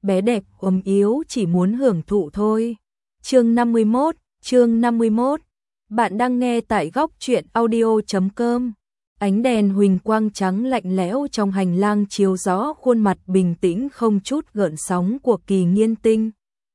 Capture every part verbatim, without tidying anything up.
bé đẹp ốm yếu chỉ muốn hưởng thụ thôi. Chương năm mươi mốt, chương năm mươi mốt. Bạn đang nghe tại góc truyện audio chấm com. Ánh đèn huỳnh quang trắng lạnh lẽo trong hành lang chiếu rõ khuôn mặt bình tĩnh không chút gợn sóng của Kỳ Nghiên Tinh,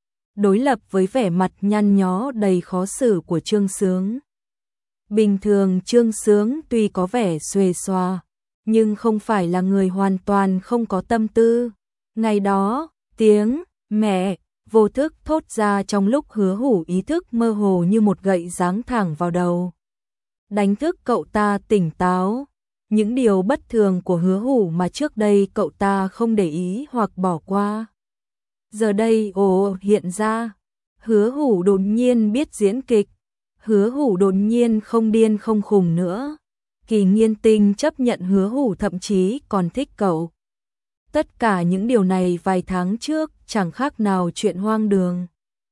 đối lập với vẻ mặt nhăn nhó đầy khó xử của Trương Sướng. Bình thường Trương Sướng tuy có vẻ xuề xòa, nhưng không phải là người hoàn toàn không có tâm tư. Ngày đó, tiếng mẹ vô thức thốt ra trong lúc Hứa Hủ ý thức mơ hồ như một gậy giáng thẳng vào đầu, đánh thức cậu ta tỉnh táo. Những điều bất thường của Hứa Hủ mà trước đây cậu ta không để ý hoặc bỏ qua, giờ đây ồ hiện ra. Hứa Hủ đột nhiên biết diễn kịch, Hứa Hủ đột nhiên không điên không khùng nữa. Kỳ Nghiên Tinh chấp nhận Hứa Hủ thậm chí còn thích cậu. Tất cả những điều này vài tháng trước chẳng khác nào chuyện hoang đường,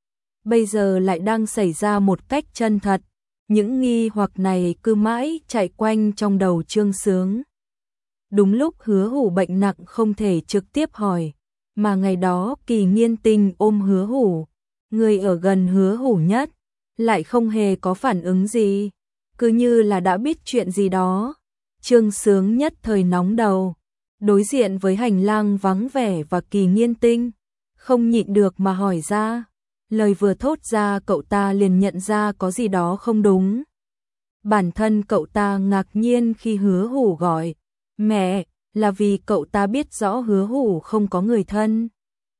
bây giờ lại đang xảy ra một cách chân thật. Những nghi hoặc này cứ mãi chạy quanh trong đầu Trương Sướng. Đúng lúc Hứa Hủ bệnh nặng không thể trực tiếp hỏi, mà ngày đó Kỳ Nghiên Tinh ôm Hứa Hủ, người ở gần Hứa Hủ nhất, lại không hề có phản ứng gì, cứ như là đã biết chuyện gì đó. Trương Sướng nhất thời nóng đầu, đối diện với hành lang vắng vẻ và Kỳ Nghiên Tinh, không nhịn được mà hỏi ra. Lời vừa thốt ra cậu ta liền nhận ra có gì đó không đúng. Bản thân cậu ta ngạc nhiên khi Hứa Hủ gọi mẹ, là vì cậu ta biết rõ Hứa Hủ không có người thân.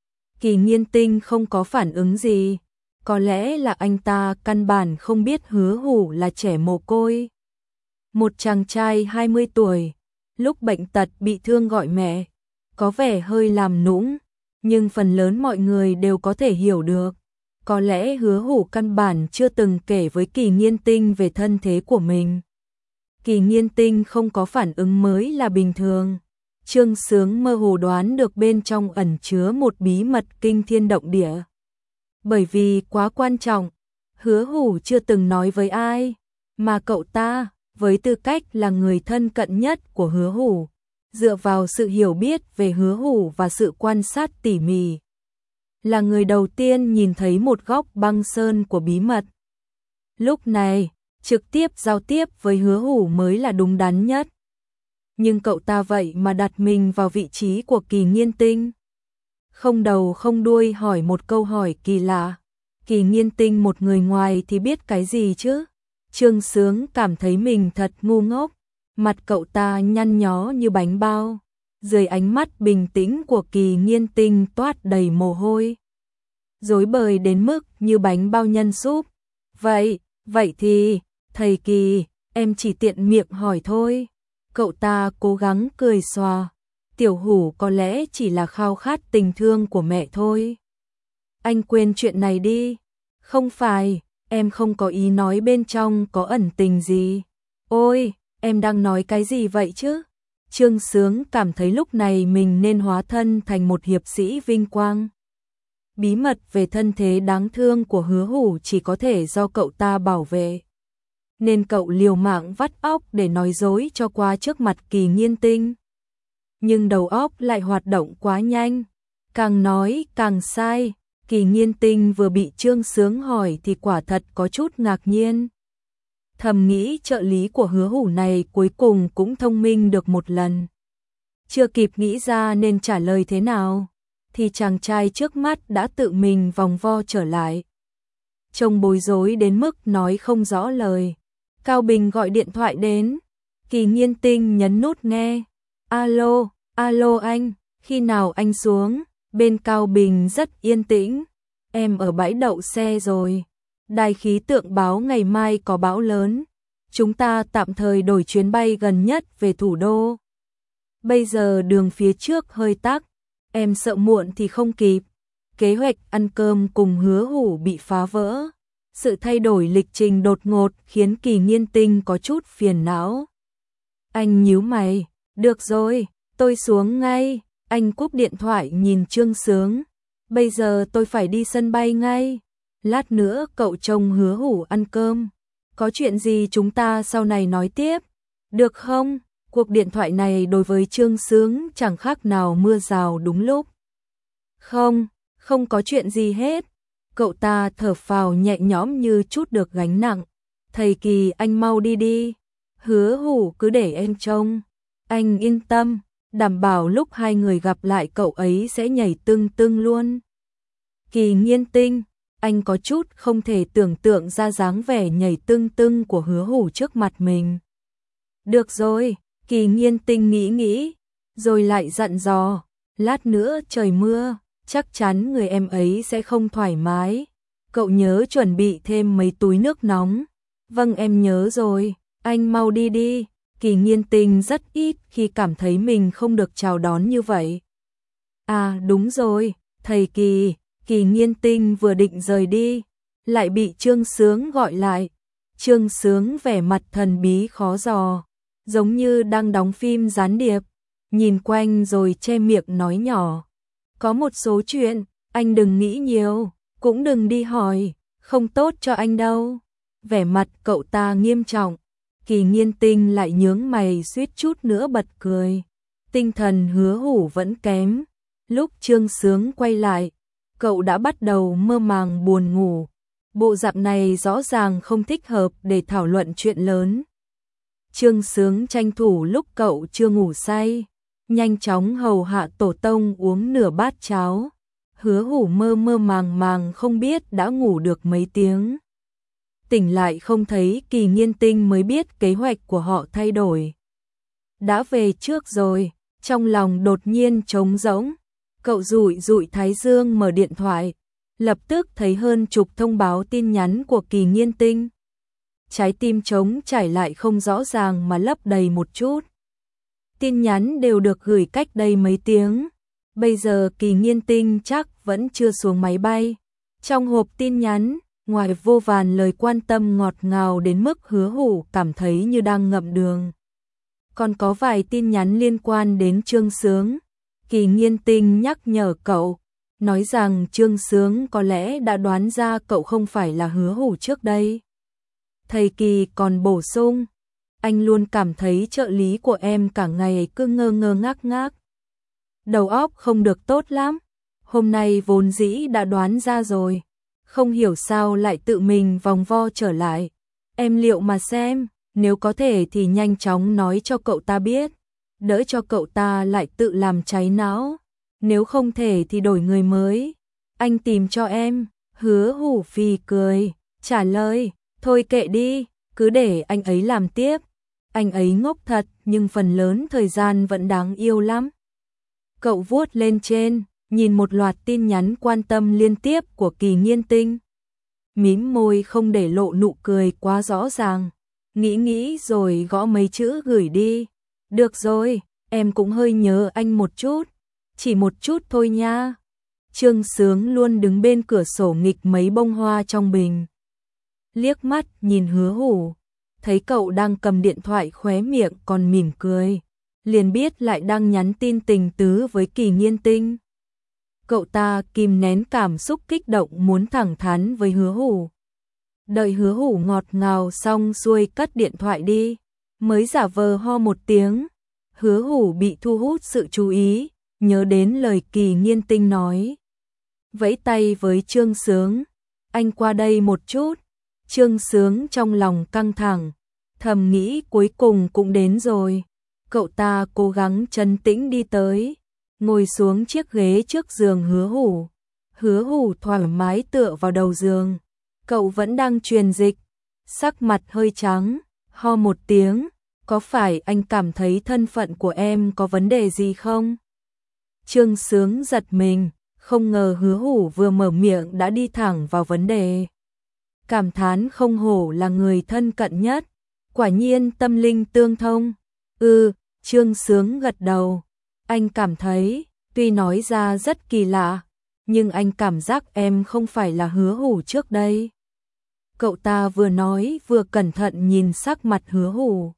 Kỳ Nghiên Tinh không có phản ứng gì, có lẽ là anh ta căn bản không biết Hứa Hủ là trẻ mồ côi. Một chàng trai hai mươi tuổi, lúc bệnh tật bị thương gọi mẹ, có vẻ hơi làm nũng, nhưng phần lớn mọi người đều có thể hiểu được. Có lẽ Hứa Hủ căn bản chưa từng kể với Kỳ Nghiên Tinh về thân thế của mình. Kỳ Nghiên Tinh không có phản ứng mới là bình thường. Trương Sướng mơ hồ đoán được bên trong ẩn chứa một bí mật kinh thiên động địa. Bởi vì quá quan trọng, Hứa Hủ chưa từng nói với ai, mà cậu ta, với tư cách là người thân cận nhất của Hứa Hủ, dựa vào sự hiểu biết về Hứa Hủ và sự quan sát tỉ mỉ, là người đầu tiên nhìn thấy một góc băng sơn của bí mật. Lúc này, trực tiếp giao tiếp với Hứa Hủ mới là đúng đắn nhất. Nhưng cậu ta vậy mà đặt mình vào vị trí của Kỳ Nghiên Tinh, không đầu không đuôi hỏi một câu hỏi kỳ lạ. Kỳ Nghiên Tinh một người ngoài thì biết cái gì chứ? Trương Sướng cảm thấy mình thật ngu ngốc, mặt cậu ta nhăn nhó như bánh bao. Dưới ánh mắt bình tĩnh của Kỳ Nghiên Tinh toát đầy mồ hôi, rối bời đến mức như bánh bao nhân súp. Vậy, vậy thì, thầy Kỳ, em chỉ tiện miệng hỏi thôi. Cậu ta cố gắng cười xòa. Tiểu Hủ có lẽ chỉ là khao khát tình thương của mẹ thôi. Anh quên chuyện này đi. Không phải, em không có ý nói bên trong có ẩn tình gì. Ôi, em đang nói cái gì vậy chứ? Trương Sướng cảm thấy lúc này mình nên hóa thân thành một hiệp sĩ vinh quang. Bí mật về thân thế đáng thương của Hứa Hủ chỉ có thể do cậu ta bảo vệ, nên cậu liều mạng vắt óc để nói dối cho qua trước mặt Kỳ Nghiên Tinh. Nhưng đầu óc lại hoạt động quá nhanh, càng nói càng sai. Kỳ Nghiên Tinh vừa bị Trương Sướng hỏi thì quả thật có chút ngạc nhiên. Thầm nghĩ trợ lý của Hứa Hủ này cuối cùng cũng thông minh được một lần. Chưa kịp nghĩ ra nên trả lời thế nào, thì chàng trai trước mắt đã tự mình vòng vo trở lại. Trông bối rối đến mức nói không rõ lời. Cao Bình gọi điện thoại đến. Kỳ Nghiên Tinh nhấn nút nghe. Alo, alo anh, khi nào anh xuống? Bên Cao Bình rất yên tĩnh. Em ở bãi đậu xe rồi. Đài khí tượng báo ngày mai có bão lớn. Chúng ta tạm thời đổi chuyến bay gần nhất về thủ đô. Bây giờ đường phía trước hơi tắc, em sợ muộn thì không kịp. Kế hoạch ăn cơm cùng Hứa Hủ bị phá vỡ. Sự thay đổi lịch trình đột ngột khiến Kỳ Nghiên Tinh có chút phiền não. Anh nhíu mày, được rồi, tôi xuống ngay. Anh cúp điện thoại nhìn Trương Sướng. Bây giờ tôi phải đi sân bay ngay. Lát nữa cậu trông Hứa Hủ ăn cơm. Có chuyện gì chúng ta sau này nói tiếp, được không? Cuộc điện thoại này đối với Trương Sướng chẳng khác nào mưa rào đúng lúc. Không, không có chuyện gì hết. Cậu ta thở phào nhẹ nhõm như chút được gánh nặng. Thầy Kỳ anh mau đi đi. Hứa Hủ cứ để em trông. Anh yên tâm, đảm bảo lúc hai người gặp lại cậu ấy sẽ nhảy tưng tưng luôn. Kỳ Nghiên Tinh, anh có chút không thể tưởng tượng ra dáng vẻ nhảy tưng tưng của Hứa Hủ trước mặt mình. Được rồi, Kỳ Nghiên Tinh nghĩ nghĩ, rồi lại dặn dò, lát nữa trời mưa, chắc chắn người em ấy sẽ không thoải mái. Cậu nhớ chuẩn bị thêm mấy túi nước nóng. Vâng em nhớ rồi, anh mau đi đi. Kỳ Nghiên Tinh rất ít khi cảm thấy mình không được chào đón như vậy. À đúng rồi, thầy Kỳ, Kỳ Nghiên Tinh vừa định rời đi, lại bị Trương Sướng gọi lại. Trương Sướng vẻ mặt thần bí khó dò, giống như đang đóng phim gián điệp, nhìn quanh rồi che miệng nói nhỏ. Có một số chuyện, anh đừng nghĩ nhiều, cũng đừng đi hỏi, không tốt cho anh đâu. Vẻ mặt cậu ta nghiêm trọng, Kỳ Nghiên Tinh lại nhướng mày suýt chút nữa bật cười. Tinh thần Hứa Hủ vẫn kém. Lúc Trương Sướng quay lại, cậu đã bắt đầu mơ màng buồn ngủ. Bộ dạng này rõ ràng không thích hợp để thảo luận chuyện lớn. Trương Sướng tranh thủ lúc cậu chưa ngủ say, nhanh chóng hầu hạ tổ tông uống nửa bát cháo. Hứa Hủ mơ mơ màng màng không biết đã ngủ được mấy tiếng. Tỉnh lại không thấy Kỳ Nghiên Tinh mới biết kế hoạch của họ thay đổi. Đã về trước rồi, trong lòng đột nhiên trống rỗng. Cậu dụi dụi thái dương mở điện thoại, lập tức thấy hơn chục thông báo tin nhắn của Kỳ Nghiên Tinh. Trái tim trống trải lại không rõ ràng mà lấp đầy một chút. Tin nhắn đều được gửi cách đây mấy tiếng. Bây giờ Kỳ Nghiên Tinh chắc vẫn chưa xuống máy bay. Trong hộp tin nhắn, ngoài vô vàn lời quan tâm ngọt ngào đến mức Hứa Hủ cảm thấy như đang ngậm đường, còn có vài tin nhắn liên quan đến Trương Sướng. Kỳ Nghiên Tinh nhắc nhở cậu, nói rằng Trương Sướng có lẽ đã đoán ra cậu không phải là Hứa Hủ trước đây. Thầy Kỳ còn bổ sung, anh luôn cảm thấy trợ lý của em cả ngày cứ ngơ ngơ ngác ngác. Đầu óc không được tốt lắm, hôm nay vốn dĩ đã đoán ra rồi, không hiểu sao lại tự mình vòng vo trở lại. Em liệu mà xem, nếu có thể thì nhanh chóng nói cho cậu ta biết, đỡ cho cậu ta lại tự làm cháy não. Nếu không thể thì đổi người mới, anh tìm cho em. Hứa Hủ phì cười, trả lời, thôi kệ đi, cứ để anh ấy làm tiếp. Anh ấy ngốc thật nhưng phần lớn thời gian vẫn đáng yêu lắm. Cậu vuốt lên trên, nhìn một loạt tin nhắn quan tâm liên tiếp của Kỳ Nghiên Tinh. Mím môi không để lộ nụ cười quá rõ ràng. Nghĩ nghĩ rồi gõ mấy chữ gửi đi. Được rồi, em cũng hơi nhớ anh một chút. Chỉ một chút thôi nha. Trương Sướng luôn đứng bên cửa sổ nghịch mấy bông hoa trong bình. Liếc mắt nhìn Hứa Hủ, thấy cậu đang cầm điện thoại khóe miệng còn mỉm cười, liền biết lại đang nhắn tin tình tứ với Kỳ Nghiên Tinh. Cậu ta kìm nén cảm xúc kích động muốn thẳng thắn với Hứa Hủ. Đợi Hứa Hủ ngọt ngào xong xuôi cất điện thoại đi, mới giả vờ ho một tiếng. Hứa Hủ bị thu hút sự chú ý, nhớ đến lời Kỳ Nghiên Tinh nói. Vẫy tay với Trương Sướng, anh qua đây một chút. Trương Sướng trong lòng căng thẳng, thầm nghĩ cuối cùng cũng đến rồi. Cậu ta cố gắng trấn tĩnh đi tới, ngồi xuống chiếc ghế trước giường Hứa Hủ. Hứa Hủ thoải mái tựa vào đầu giường. Cậu vẫn đang truyền dịch, sắc mặt hơi trắng, ho một tiếng. Có phải anh cảm thấy thân phận của em có vấn đề gì không? Trương Sướng giật mình, không ngờ Hứa Hủ vừa mở miệng đã đi thẳng vào vấn đề. Cảm thán không hổ là người thân cận nhất, quả nhiên tâm linh tương thông. Ừ, Trương Sướng gật đầu. Anh cảm thấy, tuy nói ra rất kỳ lạ, nhưng anh cảm giác em không phải là Hứa Hủ trước đây. Cậu ta vừa nói vừa cẩn thận nhìn sắc mặt Hứa Hủ.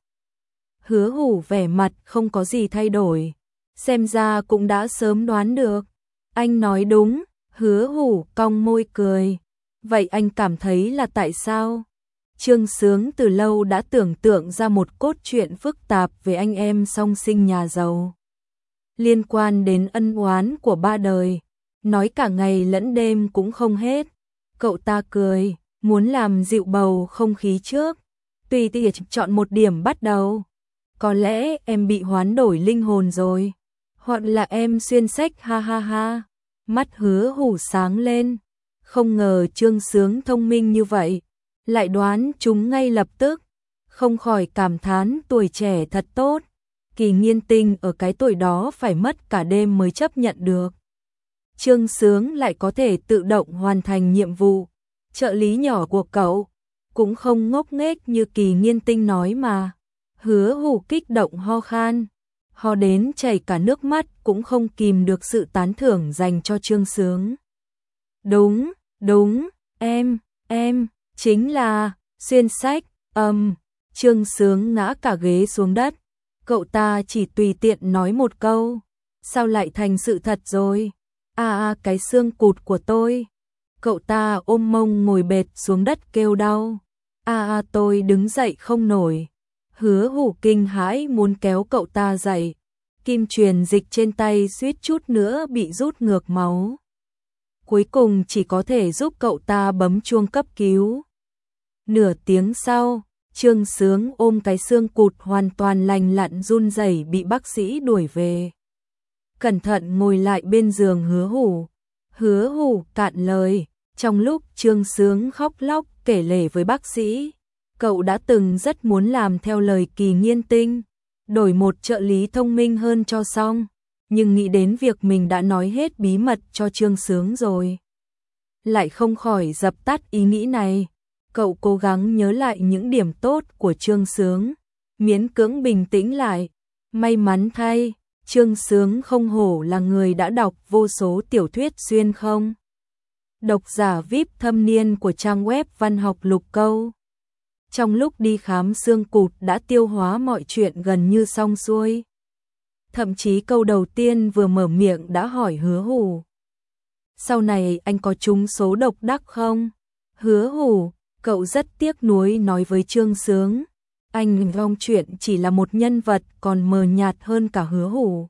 Hứa Hủ vẻ mặt không có gì thay đổi, xem ra cũng đã sớm đoán được. Anh nói đúng. Hứa Hủ cong môi cười. Vậy anh cảm thấy là tại sao? Trương Sướng từ lâu đã tưởng tượng ra một cốt truyện phức tạp về anh em song sinh nhà giàu, liên quan đến ân oán của ba đời. nói cả ngày lẫn đêm cũng không hết. Cậu ta cười, muốn làm dịu bầu không khí trước. Tùy tiện chọn một điểm bắt đầu. Có lẽ em bị hoán đổi linh hồn rồi. Hoặc là em xuyên sách ha ha ha. Mắt Hứa Hủ sáng lên. Không ngờ Trương Sướng thông minh như vậy. Lại đoán chúng ngay lập tức. Không khỏi cảm thán tuổi trẻ thật tốt. Kỳ Nghiên Tinh ở cái tuổi đó phải mất cả đêm mới chấp nhận được. Trương Sướng lại có thể tự động hoàn thành nhiệm vụ. Trợ lý nhỏ của cậu cũng không ngốc nghếch như Kỳ Nghiên Tinh nói mà. Hứa Hủ kích động ho khan, ho đến chảy cả nước mắt cũng không kìm được sự tán thưởng dành cho Trương Sướng. Đúng, đúng, em, em, chính là, xuyên sách, âm, um, Trương Sướng ngã cả ghế xuống đất. Cậu ta chỉ tùy tiện nói một câu, sao lại thành sự thật rồi? À à cái xương cụt của tôi. Cậu ta ôm mông ngồi bệt xuống đất kêu đau. À à tôi đứng dậy không nổi. Hứa Hủ kinh hãi muốn kéo cậu ta dậy. Kim truyền dịch trên tay suýt chút nữa bị rút ngược máu. Cuối cùng chỉ có thể giúp cậu ta bấm chuông cấp cứu. Nửa tiếng sau, Trương Sướng ôm cái xương cụt hoàn toàn lành lặn run rẩy bị bác sĩ đuổi về. Cẩn thận ngồi lại bên giường Hứa Hủ. Hứa Hủ cạn lời, trong lúc Trương Sướng khóc lóc kể lể với bác sĩ, cậu đã từng rất muốn làm theo lời Kỳ Nghiên Tinh, đổi một trợ lý thông minh hơn cho xong, nhưng nghĩ đến việc mình đã nói hết bí mật cho Trương Sướng rồi. Lại không khỏi dập tắt ý nghĩ này, cậu cố gắng nhớ lại những điểm tốt của Trương Sướng, miễn cưỡng bình tĩnh lại. May mắn thay, Trương Sướng không hổ là người đã đọc vô số tiểu thuyết xuyên không. Độc giả vi ai pi thâm niên của trang web văn học Lục Câu. Trong lúc đi khám xương cụt đã tiêu hóa mọi chuyện gần như xong xuôi. Thậm chí câu đầu tiên vừa mở miệng đã hỏi Hứa Hủ. Sau này anh có trúng số độc đắc không? Hứa Hủ, cậu rất tiếc nuối nói với Trương Sướng. Anh trong chuyện chỉ là một nhân vật còn mờ nhạt hơn cả Hứa Hủ.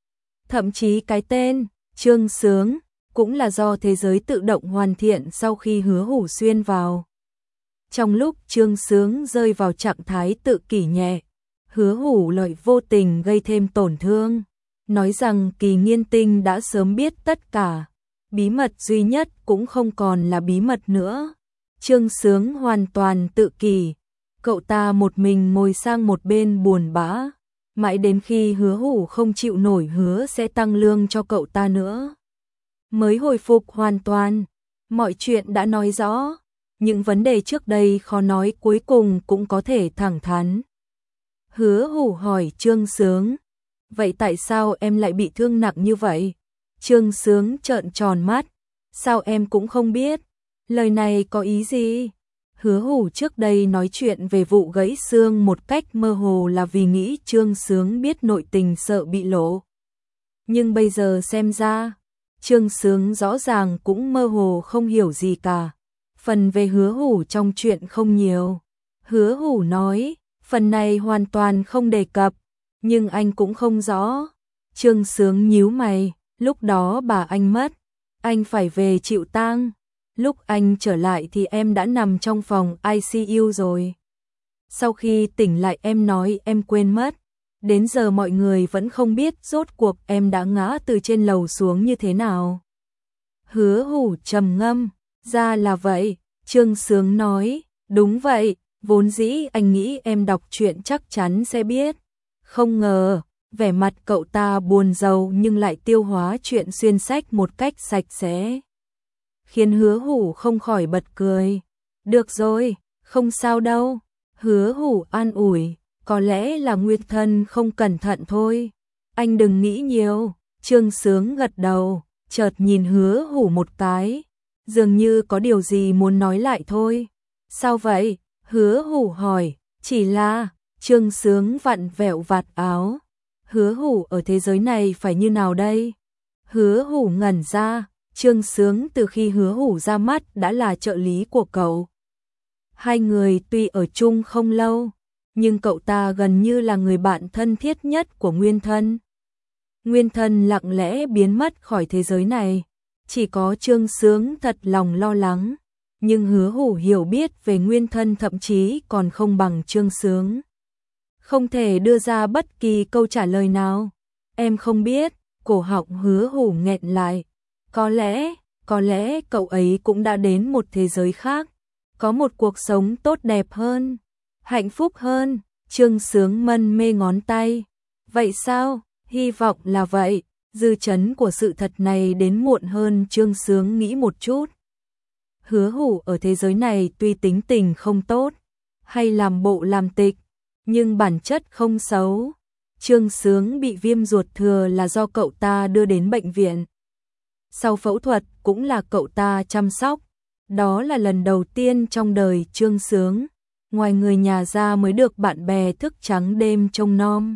Thậm chí cái tên, Trương Sướng, cũng là do thế giới tự động hoàn thiện sau khi Hứa Hủ xuyên vào. Trong lúc Trương Sướng rơi vào trạng thái tự kỷ nhẹ, Hứa Hủ lại vô tình gây thêm tổn thương, nói rằng Kỳ Nghiên Tinh đã sớm biết tất cả, bí mật duy nhất cũng không còn là bí mật nữa. Trương Sướng hoàn toàn tự kỷ, cậu ta một mình ngồi sang một bên buồn bã, mãi đến khi Hứa Hủ không chịu nổi hứa sẽ tăng lương cho cậu ta nữa, mới hồi phục hoàn toàn. Mọi chuyện đã nói rõ, những vấn đề trước đây khó nói cuối cùng cũng có thể thẳng thắn. Hứa Hủ hỏi Trương Sướng, vậy tại sao em lại bị thương nặng như vậy? Trương Sướng trợn tròn mắt, sao em cũng không biết? Lời này có ý gì? Hứa Hủ trước đây nói chuyện về vụ gãy xương một cách mơ hồ là vì nghĩ Trương Sướng biết nội tình sợ bị lộ. Nhưng bây giờ xem ra, Trương Sướng rõ ràng cũng mơ hồ không hiểu gì cả. Phần về Hứa Hủ trong chuyện không nhiều. Hứa Hủ nói, phần này hoàn toàn không đề cập, nhưng anh cũng không rõ. Trương Sướng nhíu mày, lúc đó bà anh mất, anh phải về chịu tang. Lúc anh trở lại thì em đã nằm trong phòng i xê u rồi. Sau khi tỉnh lại em nói em quên mất. Đến giờ mọi người vẫn không biết rốt cuộc em đã ngã từ trên lầu xuống như thế nào. Hứa Hủ trầm ngâm, ra là vậy. Trương Sướng nói, đúng vậy, vốn dĩ anh nghĩ em đọc truyện chắc chắn sẽ biết. Không ngờ, vẻ mặt cậu ta buồn rầu nhưng lại tiêu hóa chuyện xuyên sách một cách sạch sẽ, khiến Hứa Hủ không khỏi bật cười. Được rồi, không sao đâu. Hứa Hủ an ủi, có lẽ là Nguyên Thân không cẩn thận thôi. Anh đừng nghĩ nhiều. Trương Sướng gật đầu, chợt nhìn Hứa Hủ một cái, dường như có điều gì muốn nói lại thôi. Sao vậy? Hứa Hủ hỏi. Chỉ là, Trương Sướng vặn vẹo vạt áo. Hứa Hủ ở thế giới này phải như nào đây? Hứa Hủ ngẩn ra. Trương Sướng từ khi Hứa Hủ ra mắt đã là trợ lý của cậu. Hai người tuy ở chung không lâu, nhưng cậu ta gần như là người bạn thân thiết nhất của Nguyên Thân. Nguyên Thân lặng lẽ biến mất khỏi thế giới này. Chỉ có Trương Sướng thật lòng lo lắng, nhưng Hứa Hủ hiểu biết về nguyên thân thậm chí còn không bằng Trương Sướng. Không thể đưa ra bất kỳ câu trả lời nào. Em không biết, cổ họng Hứa Hủ nghẹn lại. Có lẽ, có lẽ cậu ấy cũng đã đến một thế giới khác, có một cuộc sống tốt đẹp hơn, hạnh phúc hơn. Trương Sướng mân mê ngón tay. Vậy sao? Hy vọng là vậy. Dư chấn của sự thật này đến muộn hơn Trương Sướng nghĩ một chút. Hứa Hủ ở thế giới này tuy tính tình không tốt, hay làm bộ làm tịch, nhưng bản chất không xấu. Trương Sướng bị viêm ruột thừa là do cậu ta đưa đến bệnh viện. Sau phẫu thuật cũng là cậu ta chăm sóc. Đó là lần đầu tiên trong đời Trương Sướng, ngoài người nhà ra mới được bạn bè thức trắng đêm trông nom.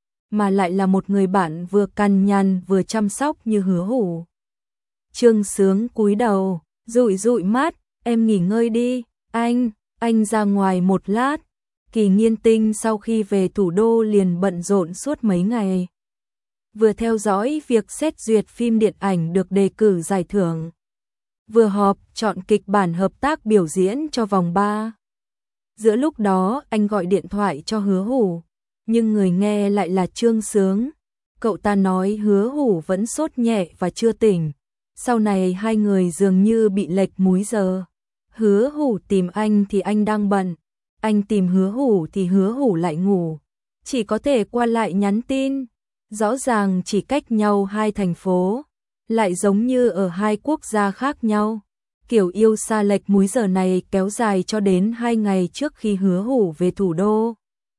Mà lại là một người bạn vừa cằn nhằn vừa chăm sóc như Hứa Hủ. Trương Sướng cúi đầu, dụi dụi mắt, em nghỉ ngơi đi, anh, anh ra ngoài một lát. Kỳ Nghiên Tinh sau khi về thủ đô liền bận rộn suốt mấy ngày. Vừa theo dõi việc xét duyệt phim điện ảnh được đề cử giải thưởng, vừa họp chọn kịch bản hợp tác biểu diễn cho vòng ba. Giữa lúc đó anh gọi điện thoại cho Hứa Hủ, nhưng người nghe lại là Trương Sướng. Cậu ta nói Hứa Hủ vẫn sốt nhẹ và chưa tỉnh. Sau này hai người dường như bị lệch múi giờ. Hứa Hủ tìm anh thì anh đang bận, anh tìm Hứa Hủ thì Hứa Hủ lại ngủ. Chỉ có thể qua lại nhắn tin. Rõ ràng chỉ cách nhau hai thành phố, lại giống như ở hai quốc gia khác nhau. Kiểu yêu xa lệch múi giờ này kéo dài cho đến hai ngày trước khi Hứa Hủ về thủ đô.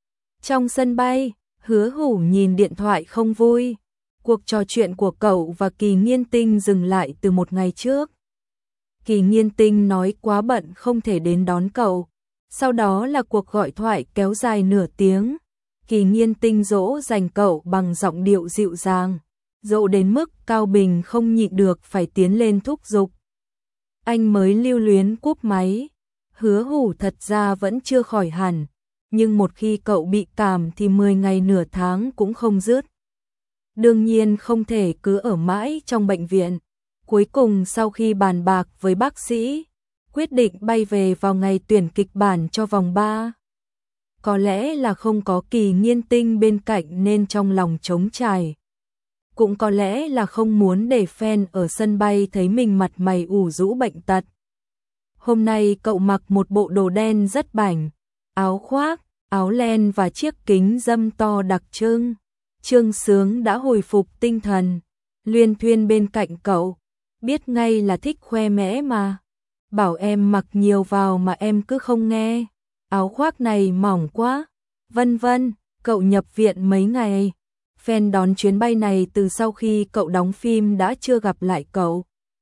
Trong sân bay, Hứa Hủ nhìn điện thoại không vui. Cuộc trò chuyện của cậu và Kỳ Nghiên Tinh dừng lại từ một ngày trước. Kỳ Nghiên Tinh nói quá bận không thể đến đón cậu. Sau đó là cuộc gọi thoại kéo dài nửa tiếng. Kỳ Nghiên Tinh dỗ dành cậu bằng giọng điệu dịu dàng, dỗ đến mức Cao Bình không nhịn được phải tiến lên thúc giục. Anh mới lưu luyến cúp máy. Hứa Hủ thật ra vẫn chưa khỏi hẳn, nhưng một khi cậu bị cảm thì mười ngày nửa tháng cũng không dứt. Đương nhiên không thể cứ ở mãi trong bệnh viện. Cuối cùng sau khi bàn bạc với bác sĩ, quyết định bay về vào ngày tuyển kịch bản cho vòng ba. Có lẽ là không có Kỳ Nghiên Tinh bên cạnh nên trong lòng trống trải. Cũng có lẽ là không muốn để fan ở sân bay thấy mình mặt mày ủ rũ bệnh tật. Hôm nay cậu mặc một bộ đồ đen rất bảnh, áo khoác, áo len và chiếc kính râm to đặc trưng. Trương Sướng đã hồi phục tinh thần, luyên thuyên bên cạnh cậu, biết ngay là thích khoe mẽ mà. Bảo em mặc nhiều vào mà em cứ không nghe. Áo khoác này mỏng quá, vân vân. Cậu nhập viện mấy ngày. Fan đón chuyến bay này từ sau khi cậu đóng phim đã chưa gặp lại cậu.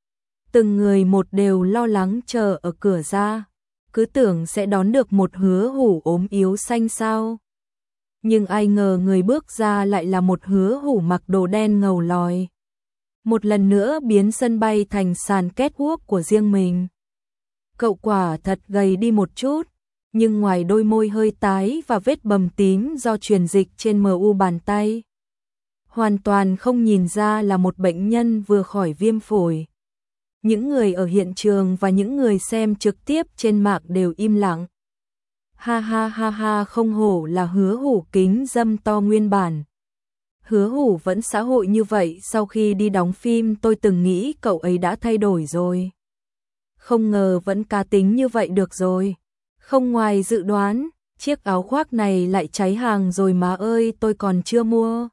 Từng người một đều lo lắng chờ ở cửa ra, cứ tưởng sẽ đón được một Hứa Hủ ốm yếu xanh xao. Nhưng ai ngờ người bước ra lại là một Hứa Hủ mặc đồ đen ngầu lòi. Một lần nữa biến sân bay thành sàn catwalk của riêng mình. Cậu quả thật gầy đi một chút, nhưng ngoài đôi môi hơi tái và vết bầm tím do truyền dịch trên mờ u bàn tay, hoàn toàn không nhìn ra là một bệnh nhân vừa khỏi viêm phổi. Những người ở hiện trường và những người xem trực tiếp trên mạng đều im lặng. Ha ha ha ha, không hổ là Hứa Hủ kính râm to nguyên bản. Hứa Hủ vẫn xã hội như vậy, sau khi đi đóng phim tôi từng nghĩ cậu ấy đã thay đổi rồi. Không ngờ vẫn cá tính như vậy được rồi. Không ngoài dự đoán, chiếc áo khoác này lại cháy hàng rồi má ơi, tôi còn chưa mua.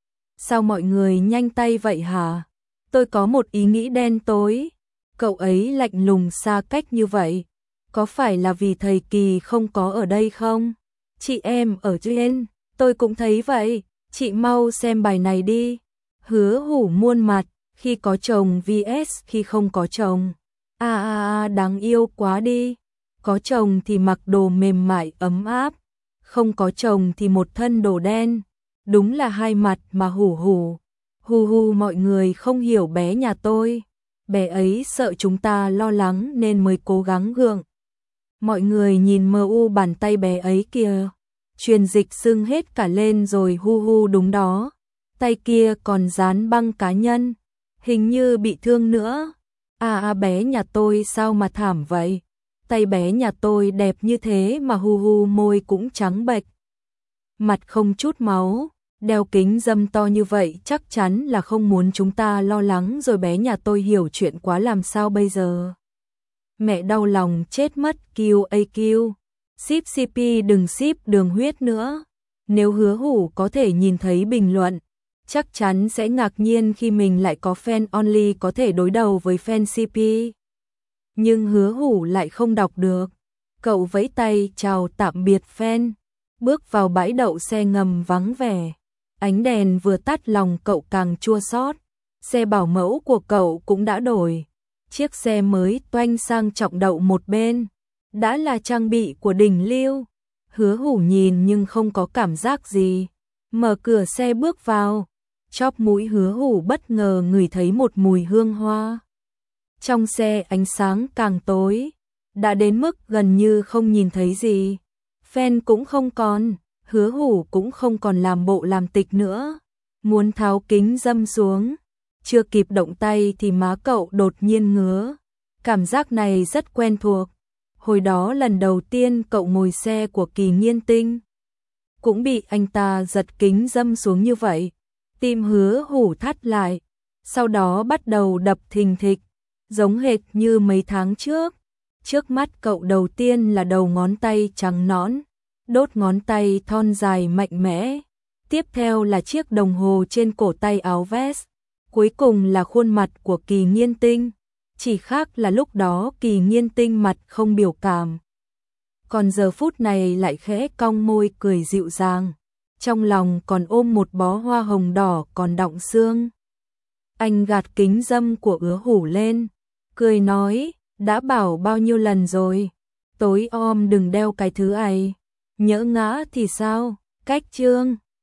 Sao mọi người nhanh tay vậy hả? Tôi có một ý nghĩ đen tối. Cậu ấy lạnh lùng xa cách như vậy, có phải là vì thầy Kỳ không có ở đây không? Chị em ở trên, tôi cũng thấy vậy, chị mau xem bài này đi. Hứa Hủ muôn mặt, khi có chồng vs khi không có chồng. À à à, đáng yêu quá đi. Có chồng thì mặc đồ mềm mại ấm áp, không có chồng thì một thân đồ đen. Đúng là hai mặt mà hủ hủ. Hù hù, mọi người không hiểu bé nhà tôi. Bé ấy sợ chúng ta lo lắng nên mới cố gắng gượng. Mọi người nhìn mờ u bàn tay bé ấy kìa. Truyền dịch sưng hết cả lên rồi, hu hu, đúng đó. Tay kia còn dán băng cá nhân. Hình như bị thương nữa. À à bé nhà tôi sao mà thảm vậy? Tay bé nhà tôi đẹp như thế mà hu hu môi cũng trắng bệch. Mặt không chút máu, đeo kính râm to như vậy chắc chắn là không muốn chúng ta lo lắng rồi bé nhà tôi hiểu chuyện quá làm sao bây giờ? Mẹ đau lòng chết mất Q A Q. Ship xê pê đừng ship đường huyết nữa. Nếu Hứa Hủ có thể nhìn thấy bình luận, chắc chắn sẽ ngạc nhiên khi mình lại có fan only có thể đối đầu với fan xê pê. Nhưng Hứa Hủ lại không đọc được. Cậu vẫy tay chào tạm biệt fan, bước vào bãi đậu xe ngầm vắng vẻ. Ánh đèn vừa tắt lòng cậu càng chua xót. Xe bảo mẫu của cậu cũng đã đổi. Chiếc xe mới toanh sang trọng đậu một bên. Đã là trang bị của đỉnh lưu. Hứa Hủ nhìn nhưng không có cảm giác gì. Mở cửa xe bước vào. Chóp mũi Hứa Hủ bất ngờ ngửi thấy một mùi hương hoa. Trong xe ánh sáng càng tối. Đã đến mức gần như không nhìn thấy gì. Fan cũng không còn. Hứa Hủ cũng không còn làm bộ làm tịch nữa. Muốn tháo kính râm xuống. Chưa kịp động tay thì má cậu đột nhiên ngứa. Cảm giác này rất quen thuộc. Hồi đó lần đầu tiên cậu ngồi xe của Kỳ Nghiên Tinh, cũng bị anh ta giật kính râm xuống như vậy. Tim Hứa Hủ thắt lại. Sau đó bắt đầu đập thình thịch. Giống hệt như mấy tháng trước. Trước mắt cậu đầu tiên là đầu ngón tay trắng nõn. Đốt ngón tay thon dài mạnh mẽ. Tiếp theo là chiếc đồng hồ trên cổ tay áo vest. Cuối cùng là khuôn mặt của Kỳ Nghiên Tinh. Chỉ khác là lúc đó Kỳ Nghiên Tinh mặt không biểu cảm. Còn giờ phút này lại khẽ cong môi cười dịu dàng. Trong lòng còn ôm một bó hoa hồng đỏ còn đọng sương. Anh gạt kính râm của Hứa Hủ lên. Cười nói, đã bảo bao nhiêu lần rồi. Tối om đừng đeo cái thứ ấy. Nhỡ ngã thì sao? Cách chương.